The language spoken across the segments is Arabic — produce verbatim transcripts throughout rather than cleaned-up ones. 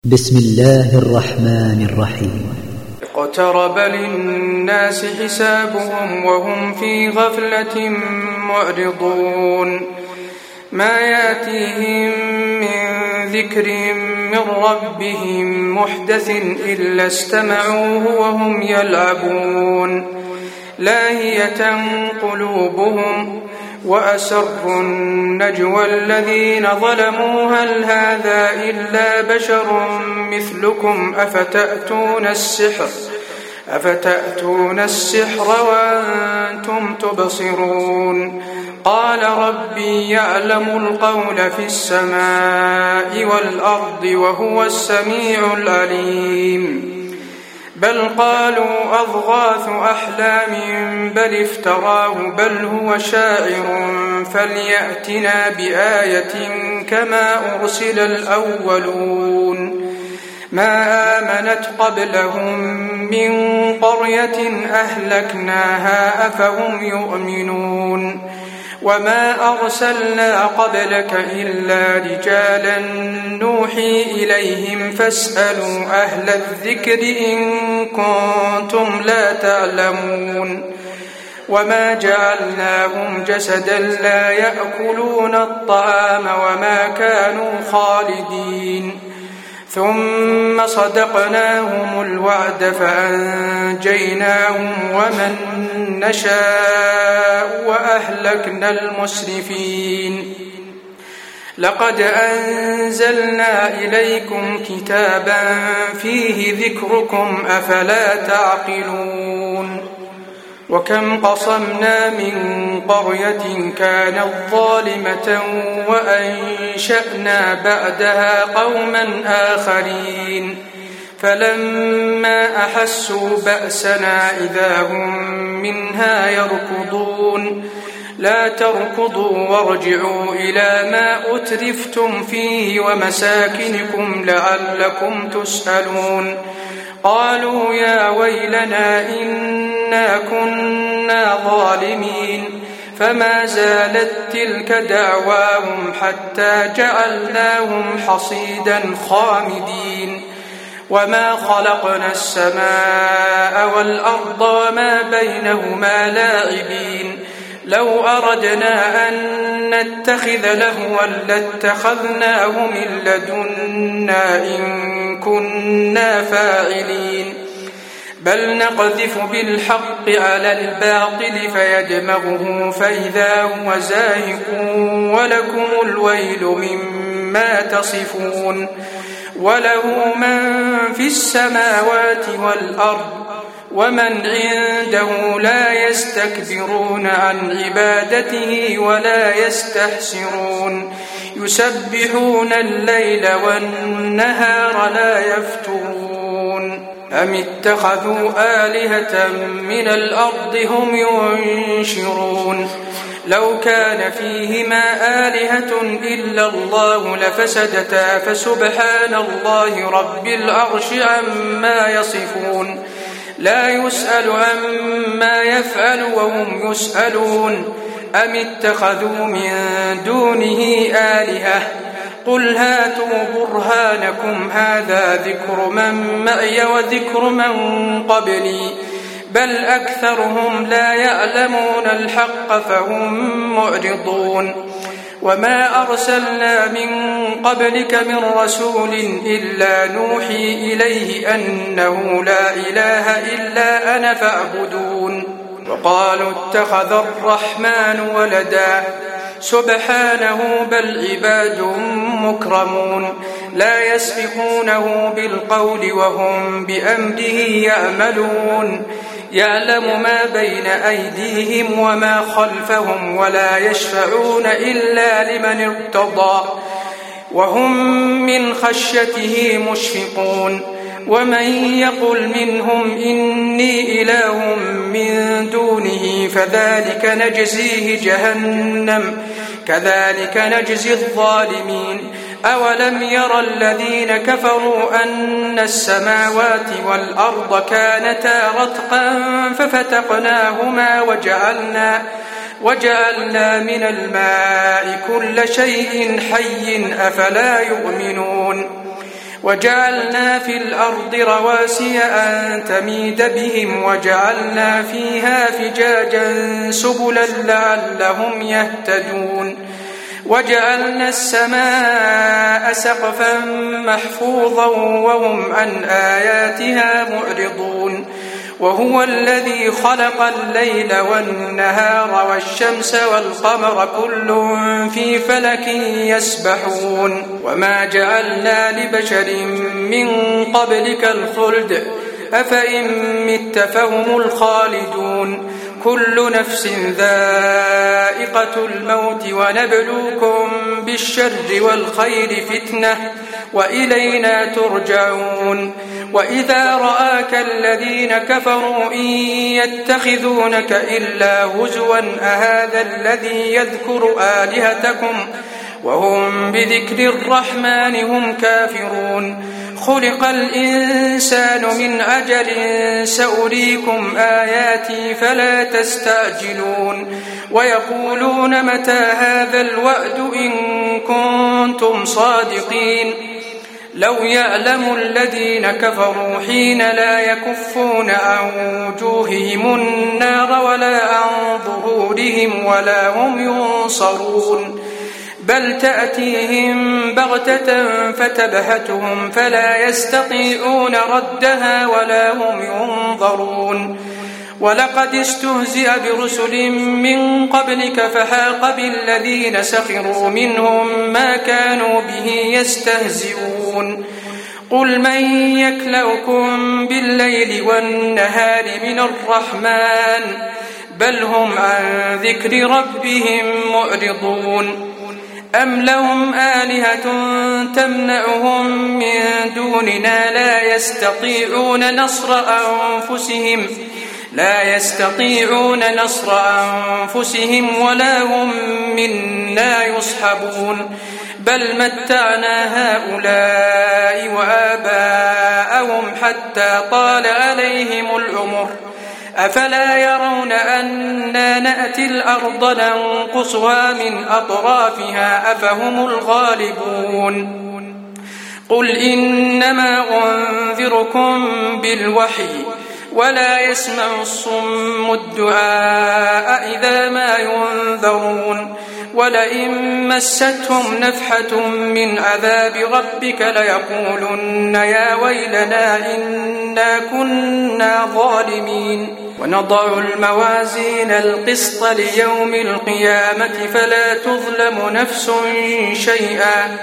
بسم الله الرحمن الرحيم. اقترب للناس حسابهم وهم في غفلة معرضون ما يأتيهم من ذكر من ربهم محدث إلا استمعوه وهم يلعبون لاهية قلوبهم وأسروا النجوى الذين ظلموا هل هذا إلا بشر مثلكم أفتأتون السحر أفتأتون السحر وأنتم تبصرون قال ربي يعلم القول في السماء والأرض وهو السميع العليم بل قالوا أضغاث أحلام بل افتراه بل هو شاعر فليأتنا بآية كما أرسل الأولون ما آمنت قبلهم من قرية أهلكناها أفهم يؤمنون وما أرسلنا قبلك إلا رجالا نوحي إليهم فاسألوا أهل الذكر إن كنتم لا تعلمون وما جعلناهم جسدا لا يأكلون الطعام وما كانوا خالدين ثم صدقناهم الوعد فأنجيناهم ومن نشاء وأهلكنا المسرفين لقد أنزلنا إليكم كتابا فيه ذكركم أفلا تعقلون وكم قصمنا من قرية كانت ظالمة وأنشأنا بعدها قوما آخرين فلما أحسوا بأسنا إذا هم منها يركضون لا تركضوا وارجعوا إلى ما أترفتم فيه ومساكنكم لعلكم تسألون قالوا يا ويلنا إنا كنا ظالمين فما زالت تلك دعواهم حتى جعلناهم حصيدا خامدين وما خلقنا السماء والأرض وما بينهما لاعبين لو أردنا أن نتخذ لهوا لاتخذناه من لدنا إن كنا فاعلين بل نقذف بالحق على الباطل فيدمغه فإذا هو زاهق ولكم الويل مما تصفون وله من في السماوات والأرض ومن عنده لا يستكبرون عن عبادته ولا يستحسرون يسبحون الليل والنهار لا يفترون أم اتخذوا آلهة من الأرض هم ينشرون لو كان فيهما آلهة إلا الله لفسدتا فسبحان الله رب العرش عما يصفون لا يسأل عما يفعل وهم يسألون أم اتخذوا من دونه آلهة قل هاتوا برهانكم هذا ذكر من معي وذكر من قبلي بل أكثرهم لا يعلمون الحق فهم معرضون وما أرسلنا من قبلك من رسول إلا نوحي إليه أنه لا إله إلا أنا فاعبدون وقالوا اتخذ الرحمن ولدا سبحانه بل عباد مكرمون لا يسبقونه بالقول وهم بأمره يعملون يعلم ما بين أيديهم وما خلفهم ولا يشفعون إلا لمن ارتضى وهم من خشيته مشفقون ومن يقل منهم إني إله من دونه فذلك نجزيه جهنم كذلك نجزي الظالمين أولم ير الذين كفروا أن السماوات والأرض كانتا رتقا ففتقناهما وجعلنا وجعلنا من الماء كل شيء حي أفلا يؤمنون وجعلنا في الأرض رواسي أن تميد بهم وجعلنا فيها فجاجا سبلا لعلهم يهتدون وجعلنا السماء سقفا محفوظا وهم عن آياتها معرضون وهو الذي خلق الليل والنهار والشمس والقمر كل في فلك يسبحون وما جعلنا لبشر من قبلك الخلد أفإن مت فهم الخالدون كل نفس ذائقة الموت ونبلوكم بالشر والخير فتنة وإلينا ترجعون وإذا رآك الذين كفروا إن يتخذونك إلا هزوا أهذا الذي يذكر آلهتكم وهم بذكر الرحمن هم كافرون خلق الإنسان من عجل سأريكم آياتي فلا تستعجلون ويقولون متى هذا الوعد إن كنتم صادقين لو يعلم الذين كفروا حين لا يكفون عن وجوههم النار ولا عن ظهورهم ولا هم ينصرون بل تأتيهم بغتة فتبهتهم فلا يستطيعون ردها ولا هم ينظرون ولقد استهزئ برسل من قبلك فحاق بالذين سخروا منهم ما كانوا به يستهزئون قل من يكلؤكم بالليل والنهار من الرحمن بل هم عن ذكر ربهم معرضون أم لهم آلهة تمنعهم من دوننا لا يستطيعون نصر أنفسهم لا يستطيعون نصر أنفسهم ولا هم منا يصحبون بل متعنا هؤلاء وآباءهم حتى طال عليهم العمر أفلا يرون أنا نأتي الأرض ننقصها من أطرافها أفهم الغالبون قل إنما أنذركم بالوحي ولا يسمع الصم الدعاء إذا ما ينذرون ولئن مستهم نفحة من عذاب ربك ليقولن يا ويلنا إنا كنا ظالمين ونضع الموازين القسط ليوم القيامة فلا تظلم نفس شيئا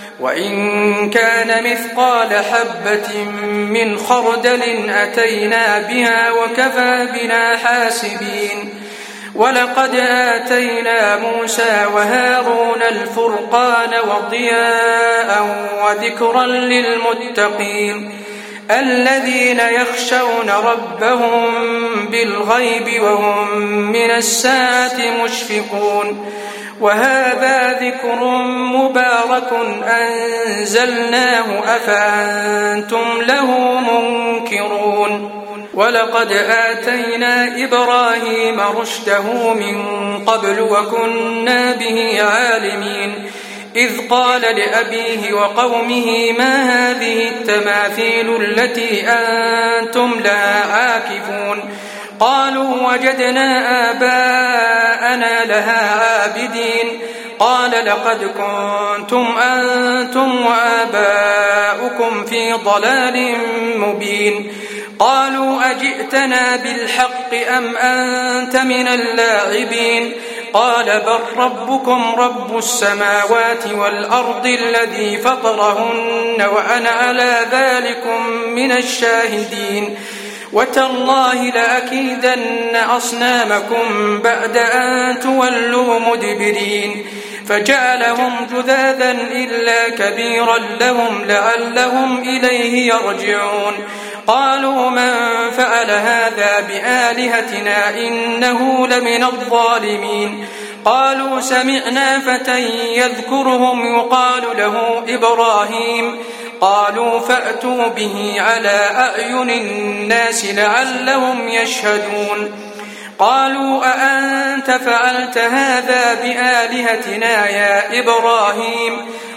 وإن كان مثقال حبة من خردل أتينا بها وكفى بنا حاسبين ولقد آتينا موسى وهارون الفرقان وضياء وذكرا للمتقين الذين يخشون ربهم بالغيب وهم من الساعة مشفقون وهذا ذكر مبارك أنزلناه أفأنتم له منكرون ولقد آتينا إبراهيم رشده من قبل وكنا به عالمين إذ قال لأبيه وقومه ما هذه التماثيل التي أنتم لها عاكفون قالوا وجدنا آباءنا لها عابدين قال لقد كنتم أنتم وآباؤكم في ضلال مبين قالوا أجئتنا بالحق أم أنت من اللاعبين قال بل ربكم رب السماوات والأرض الذي فطرهن وأنا على ذلكم من الشاهدين وتالله لأكيدن أصنامكم بعد أن تولوا مدبرين فجعلهم جذاذا إلا كبيرا لهم لعلهم إليه يرجعون قالوا من فعل هذا بآلهتنا إنه لمن الظالمين قالوا سمعنا فتى يذكرهم يقال له إبراهيم قالوا فأتوا به على أعين الناس لعلهم يشهدون قالوا أأنت فعلت هذا بآلهتنا يا إبراهيم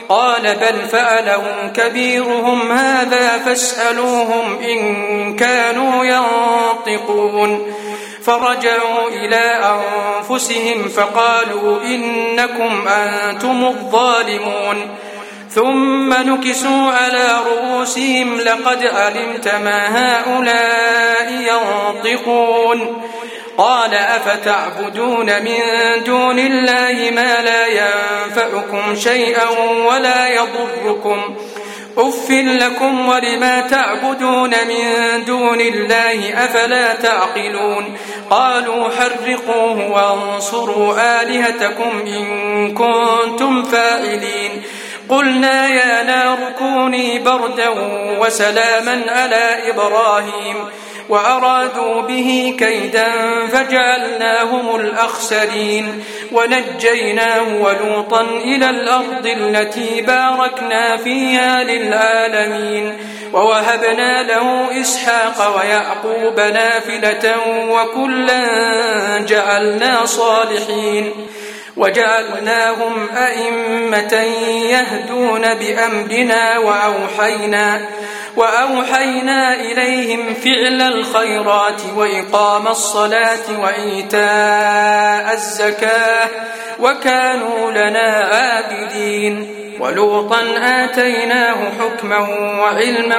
قال بل فعله كبيرهم هذا فاسألوهم إن كانوا ينطقون فرجعوا إلى أنفسهم فقالوا إنكم أنتم الظالمون ثم نكسوا على رؤوسهم لقد علمت ما هؤلاء ينطقون قال أفتعبدون من دون الله ما لا ينفعكم شيئا ولا يضركم أف لكم ولما تعبدون من دون الله أفلا تعقلون قالوا حرقوه وانصروا آلهتكم إن كنتم فاعلين قلنا يا نار كوني بردا وسلاما على إبراهيم وأرادوا به كيدا فجعلناهم الأخسرين ونجيناه ولوطا إلى الأرض التي باركنا فيها للعالمين ووهبنا له إسحاق ويعقوب نافلة وكلا جعلنا صالحين وجعلناهم أئمة يهدون بأمرنا وأوحينا وأوحينا إليهم فعل الخيرات وإقام الصلاة وإيتاء الزكاة وكانوا لنا عابدين ولوطا آتيناه حكما وعلما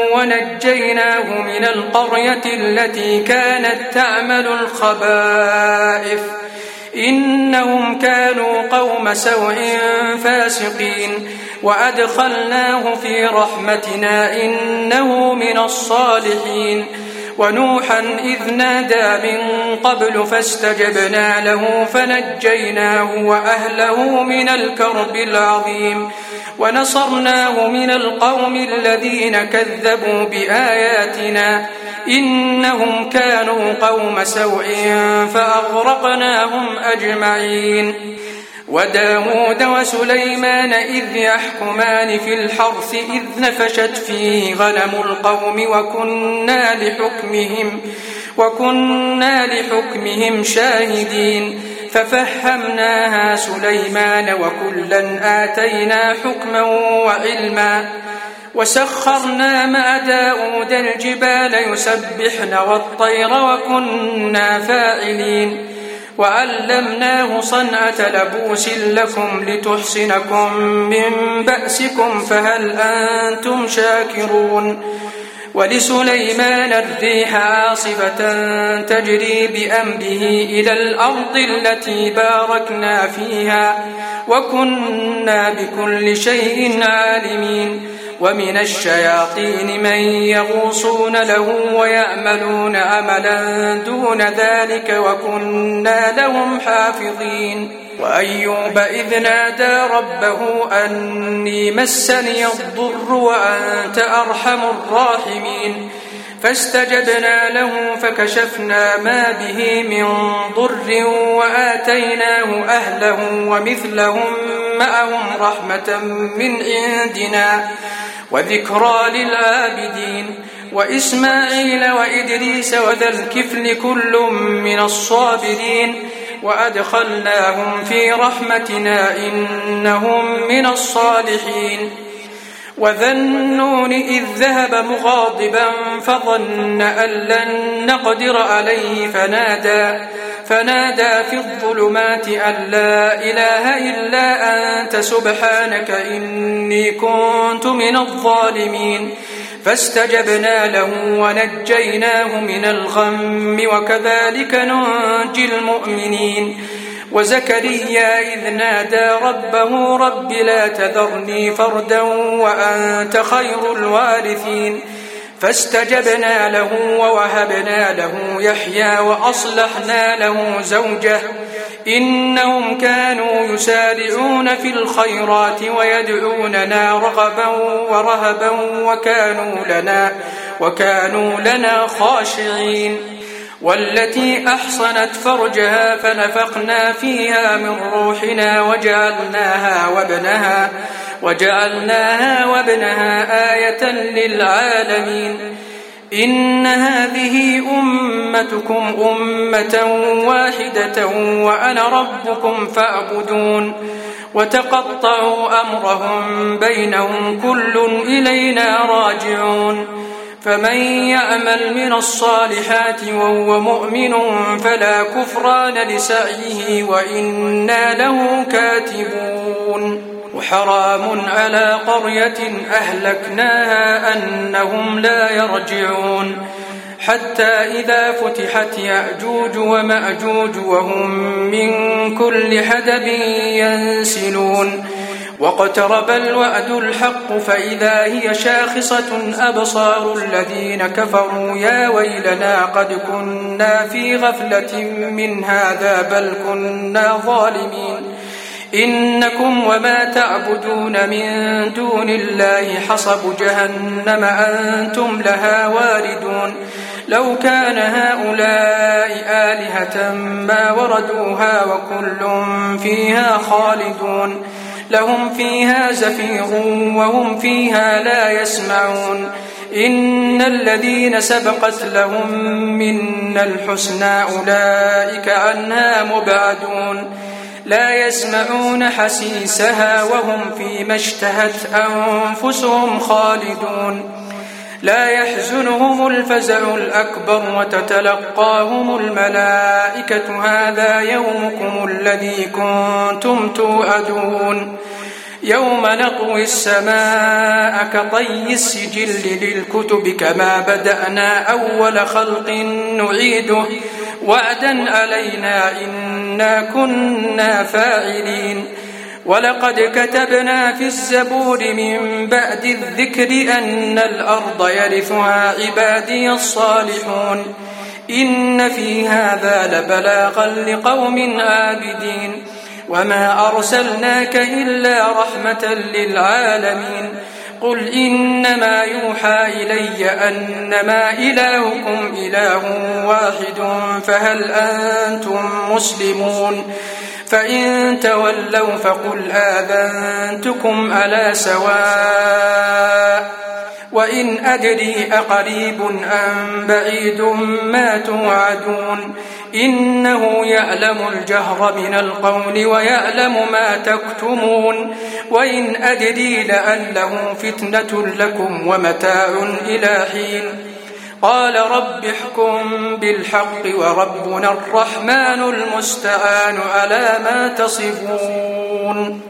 ونجيناه من القرية التي كانت تعمل الخبائث إنهم كانوا قوم سوء فاسقين وأدخلناه في رحمتنا إنه من الصالحين ونوحا إذ نادى من قبل فاستجبنا له فنجيناه وأهله من الكرب العظيم ونصرناه من القوم الذين كذبوا بآياتنا إنهم كانوا قوم سوء فأغرقناهم أجمعين وداود وسليمان إذ يحكمان في الحرث إذ نفشت فيه غنم القوم وكنا لحكمهم وكنا لحكمهم شاهدين ففهمناها سليمان وكلا آتينا حكما وعلما وسخرنا مع داود الجبال يسبحن والطير وكنا فاعلين وعلمناه صنعة لبوس لكم لتحصنكم من بأسكم فهل أنتم شاكرون ولسليمان الريح عاصفة تجري بأمره إلى الأرض التي باركنا فيها وكنا بكل شيء عالمين ومن الشياطين من يغوصون له ويعملون عملا دون ذلك وكنا لهم حافظين وأيوب إذ نادى ربه أني مسني الضر وأنت أرحم الراحمين فاستجبنا له فكشفنا ما به من ضر وآتيناه أهله ومثلهم معهم رحمة من عندنا وذكرى للعابدين وإسماعيل وإدريس وذا الكفل كل من الصابرين وأدخلناهم في رحمتنا إنهم من الصالحين وذا النون إذ ذهب مغاضبا فظن أن لن نقدر عليه فنادى فنادى في الظلمات أن لا إله إلا أنت سبحانك إني كنت من الظالمين فاستجبنا له ونجيناه من الغم وكذلك ننجي المؤمنين وزكريا إذ نادى ربه رب لا تذرني فردا وأنت خير الوارثين فاستجبنا له ووهبنا له يحيى وأصلحنا له زوجه إنهم كانوا يسارعون في الخيرات ويدعوننا رغبا ورهبا وكانوا لنا, وكانوا لنا خاشعين والتي أحصنت فرجها فنفخنا فيها من روحنا وجعلناها وابنها وجعلناها وابنها آية للعالمين إن هذه أمتكم أمة واحدة وأنا ربكم فاعبدون وتقطعوا أمرهم بينهم كل إلينا راجعون فمن يعمل من الصالحات وهو مؤمن فلا كفران لسعيه وإنا له كاتبون وحرام على قرية أهلكناها أنهم لا يرجعون حتى إذا فتحت يأجوج ومأجوج وهم من كل حدب ينسلون واقترب الوعد الحق فإذا هي شاخصة أبصار الذين كفروا يا ويلنا قد كنا في غفلة من هذا بل كنا ظالمين إنكم وما تعبدون من دون الله حصب جهنم أنتم لها واردون لو كان هؤلاء آلهة ما وردوها وكل فيها خالدون لهم فيها زفير وهم فيها لا يسمعون إن الذين سبقت لهم منا الحسنى أولئك عنها مبعدون لا يسمعون حسيسها وهم فيما اشتهت أنفسهم خالدون لا يحزنهم الفزع الأكبر وتتلقاهم الملائكة هذا يومكم الذي كنتم توعدون يوم نطوي السماء كطي السجل للكتب كما بدأنا أول خلق نعيده وعدا علينا إنا كنا فاعلين ولقد كتبنا في الزبور من بعد الذكر أن الأرض يرثها عبادي الصالحون إن في هذا لبلاغا لقوم عابدين وما أرسلناك إلا رحمة للعالمين قل إنما يوحى إلي أنما إلهكم إله واحد فهل أنتم مسلمون فإن تولوا فقل آذنتكم على سواء وإن أدري أقريب أم بعيد ما توعدون إنه يعلم الجهر من القول ويعلم ما تكتمون وإن أدري لعله فتنة لكم ومتاع إلى حين قال رب احكم بالحق وربنا الرحمن المستعان على ما تصفون